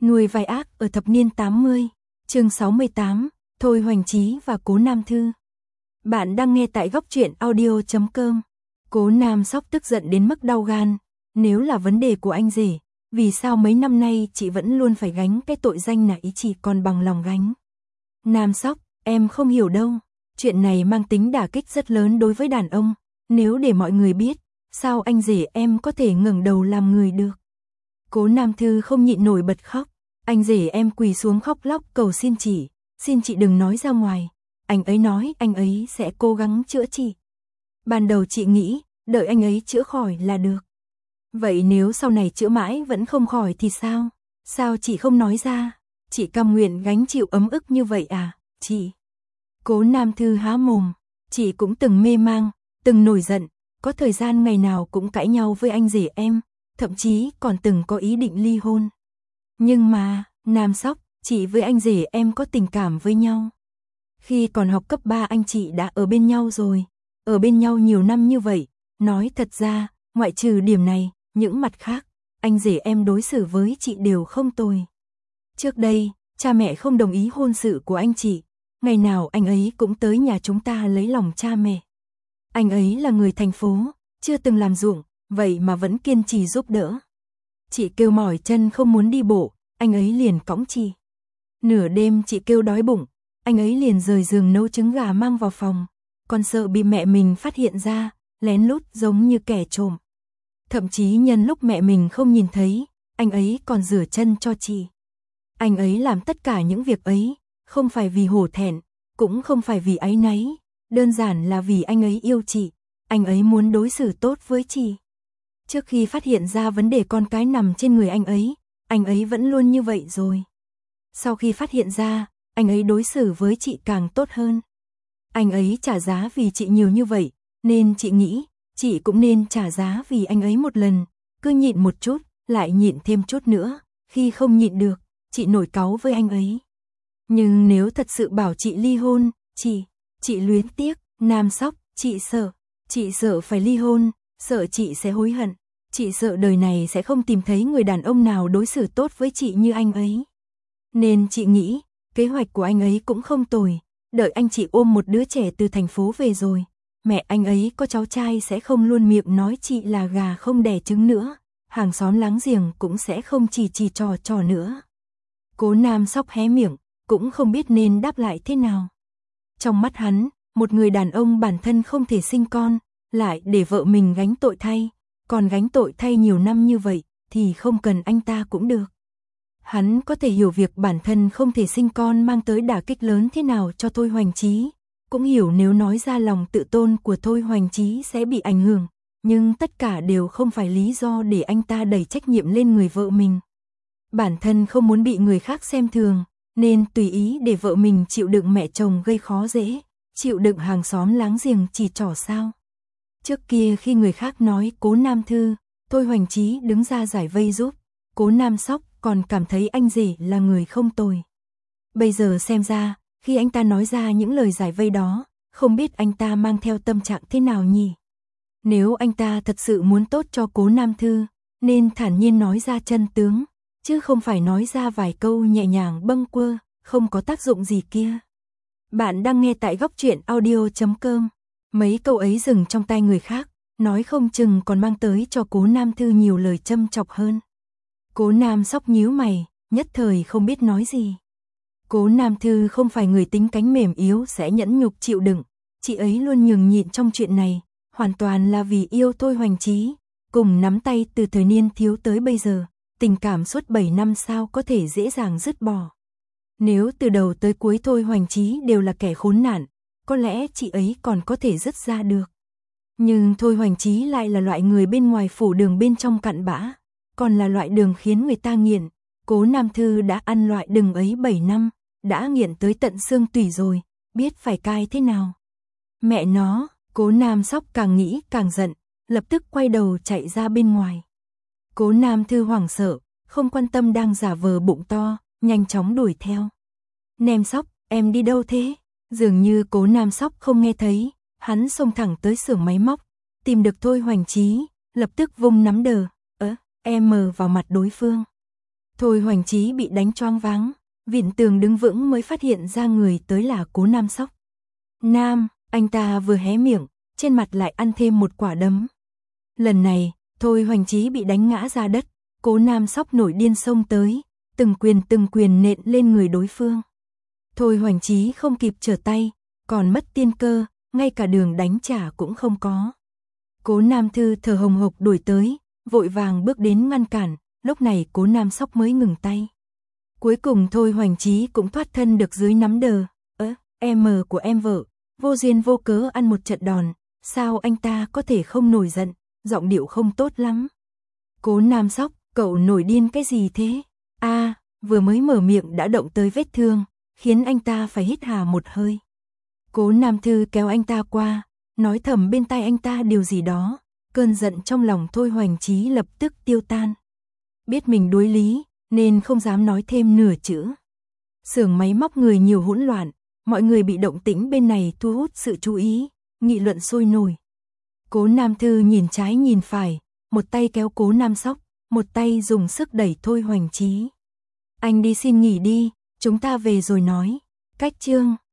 Nuôi vai ác ở thập niên 80, chương 68, Thôi Hoành Trí và Cố Nam Thư. Bạn đang nghe tại góc truyện audio.com. Cố Nam Sóc tức giận đến mức đau gan. Nếu là vấn đề của anh rể, vì sao mấy năm nay chị vẫn luôn phải gánh cái tội danh nã ý chị còn bằng lòng gánh? Nam Sóc, em không hiểu đâu. Chuyện này mang tính đả kích rất lớn đối với đàn ông. Nếu để mọi người biết, sao anh rể em có thể ngẩng đầu làm người được? Cố Nam Thư không nhịn nổi bật khóc. Anh rể em quỳ xuống khóc lóc cầu xin chị đừng nói ra ngoài. Anh ấy nói anh ấy sẽ cố gắng chữa trị. Ban đầu chị nghĩ, đợi anh ấy chữa khỏi là được. Vậy nếu sau này chữa mãi vẫn không khỏi thì sao? Sao chị không nói ra? Chị cam nguyện gánh chịu ấm ức như vậy à, chị? Cố Nam Thư há mồm. Chị cũng từng mê mang, từng nổi giận, có thời gian ngày nào cũng cãi nhau với anh rể em, thậm chí còn từng có ý định ly hôn. Nhưng mà, Nam Sóc, chị với anh rể em có tình cảm với nhau. Khi còn học cấp 3 anh chị đã ở bên nhau rồi, ở bên nhau nhiều năm như vậy, nói thật ra, ngoại trừ điểm này, những mặt khác, anh rể em đối xử với chị đều không tồi. Trước đây, cha mẹ không đồng ý hôn sự của anh chị, ngày nào anh ấy cũng tới nhà chúng ta lấy lòng cha mẹ. Anh ấy là người thành phố, chưa từng làm ruộng, vậy mà vẫn kiên trì giúp đỡ. Chị kêu mỏi chân không muốn đi bộ, anh ấy liền cõng chị. Nửa đêm chị kêu đói bụng, anh ấy liền rời giường nấu trứng gà mang vào phòng. Còn sợ bị mẹ mình phát hiện ra, lén lút giống như kẻ trộm. Thậm chí nhân lúc mẹ mình không nhìn thấy, anh ấy còn rửa chân cho chị. Anh ấy làm tất cả những việc ấy, không phải vì hổ thẹn, cũng không phải vì áy náy, đơn giản là vì anh ấy yêu chị, anh ấy muốn đối xử tốt với chị. Trước khi phát hiện ra vấn đề con cái nằm trên người anh ấy vẫn luôn như vậy rồi. Sau khi phát hiện ra, anh ấy đối xử với chị càng tốt hơn. Anh ấy trả giá vì chị nhiều như vậy, nên chị nghĩ, chị cũng nên trả giá vì anh ấy một lần, cứ nhịn một chút, lại nhịn thêm chút nữa, khi không nhịn được, chị nổi cáu với anh ấy. Nhưng nếu thật sự bảo chị ly hôn, chị luyến tiếc, Nam Sóc, chị sợ phải ly hôn, sợ chị sẽ hối hận, chị sợ đời này sẽ không tìm thấy người đàn ông nào đối xử tốt với chị như anh ấy. Nên chị nghĩ, kế hoạch của anh ấy cũng không tồi, đợi anh chị ôm một đứa trẻ từ thành phố về rồi, mẹ anh ấy có cháu trai sẽ không luôn miệng nói chị là gà không đẻ trứng nữa, hàng xóm láng giềng cũng sẽ không chỉ trò nữa. Cố Nam Sóc hé miệng, cũng không biết nên đáp lại thế nào. Trong mắt hắn, một người đàn ông bản thân không thể sinh con, lại để vợ mình gánh tội thay, còn gánh tội thay nhiều năm như vậy, thì không cần anh ta cũng được. Hắn có thể hiểu việc bản thân không thể sinh con mang tới đả kích lớn thế nào cho Thôi Hoành Trí, cũng hiểu nếu nói ra lòng tự tôn của Thôi Hoành Trí sẽ bị ảnh hưởng, nhưng tất cả đều không phải lý do để anh ta đẩy trách nhiệm lên người vợ mình. Bản thân không muốn bị người khác xem thường, nên tùy ý để vợ mình chịu đựng mẹ chồng gây khó dễ, chịu đựng hàng xóm láng giềng chỉ trỏ sao. Trước kia khi người khác nói Cố Nam Thư, Thôi Hoành Trí đứng ra giải vây giúp, Cố Nam Sóc còn cảm thấy anh rể là người không tồi. Bây giờ xem ra, khi anh ta nói ra những lời giải vây đó, không biết anh ta mang theo tâm trạng thế nào nhỉ? Nếu anh ta thật sự muốn tốt cho Cố Nam Thư, nên thản nhiên nói ra chân tướng, chứ không phải nói ra vài câu nhẹ nhàng bâng quơ, không có tác dụng gì kia. Bạn đang nghe tại góc truyện audio.com. Mấy câu ấy dừng trong tay người khác, nói không chừng còn mang tới cho Cố Nam Thư nhiều lời châm chọc hơn. Cố Nam Sóc nhíu mày, nhất thời không biết nói gì. Cố Nam Thư không phải người tính cánh mềm yếu sẽ nhẫn nhục chịu đựng, chị ấy luôn nhường nhịn trong chuyện này, hoàn toàn là vì yêu Thôi Hoành Trí, cùng nắm tay từ thời niên thiếu tới bây giờ, tình cảm suốt 7 năm sao có thể dễ dàng dứt bỏ. Nếu từ đầu tới cuối Thôi Hoành Trí đều là kẻ khốn nạn, có lẽ chị ấy còn có thể dứt ra được. Nhưng Thôi Hoành Trí lại là loại người bên ngoài phủ đường bên trong cặn bã, còn là loại đường khiến người ta nghiện. Cố Nam Thư đã ăn loại đường ấy 7 năm, đã nghiện tới tận xương tủy rồi, biết phải cai thế nào. Mẹ nó, Cố Nam Sóc càng nghĩ càng giận, lập tức quay đầu chạy ra bên ngoài. Cố Nam Thư hoảng sợ, không quan tâm đang giả vờ bụng to, nhanh chóng đuổi theo. Nem Sóc, em đi đâu thế? Dường như Cố Nam Sóc không nghe thấy, hắn xông thẳng tới xưởng máy móc, tìm được Thôi Hoành Trí, lập tức vung nắm đờ, em mờ vào mặt đối phương. Thôi Hoành Chí bị đánh choáng váng, vịn tường đứng vững mới phát hiện ra người tới là Cố Nam Sóc. Nam, anh ta vừa hé miệng, trên mặt lại ăn thêm một quả đấm. Lần này, Thôi Hoành Chí bị đánh ngã ra đất, Cố Nam Sóc nổi điên xông tới, từng quyền nện lên người đối phương. Thôi Hoành Chí không kịp trở tay, còn mất tiên cơ, ngay cả đường đánh trả cũng không có. Cố Nam Thư thở hồng hộc đuổi tới, vội vàng bước đến ngăn cản, lúc này Cố Nam Sóc mới ngừng tay. Cuối cùng Thôi Hoành Chí cũng thoát thân được dưới nắm đờ. Em của em vợ, vô duyên vô cớ ăn một trận đòn, sao anh ta có thể không nổi giận, giọng điệu không tốt lắm. Cố Nam Sóc, cậu nổi điên cái gì thế? Vừa mới mở miệng đã động tới vết thương, khiến anh ta phải hít hà một hơi. Cố Nam Thư kéo anh ta qua, nói thầm bên tai anh ta điều gì đó, cơn giận trong lòng Thôi Hoành Chí lập tức tiêu tan. Biết mình đối lý, nên không dám nói thêm nửa chữ. Xưởng máy móc người nhiều hỗn loạn, mọi người bị động tĩnh bên này thu hút sự chú ý, nghị luận sôi nổi. Cố Nam Thư nhìn trái nhìn phải, một tay kéo Cố Nam Sóc, một tay dùng sức đẩy Thôi Hoành Chí. Anh đi xin nghỉ đi, chúng ta về rồi nói. Cách chương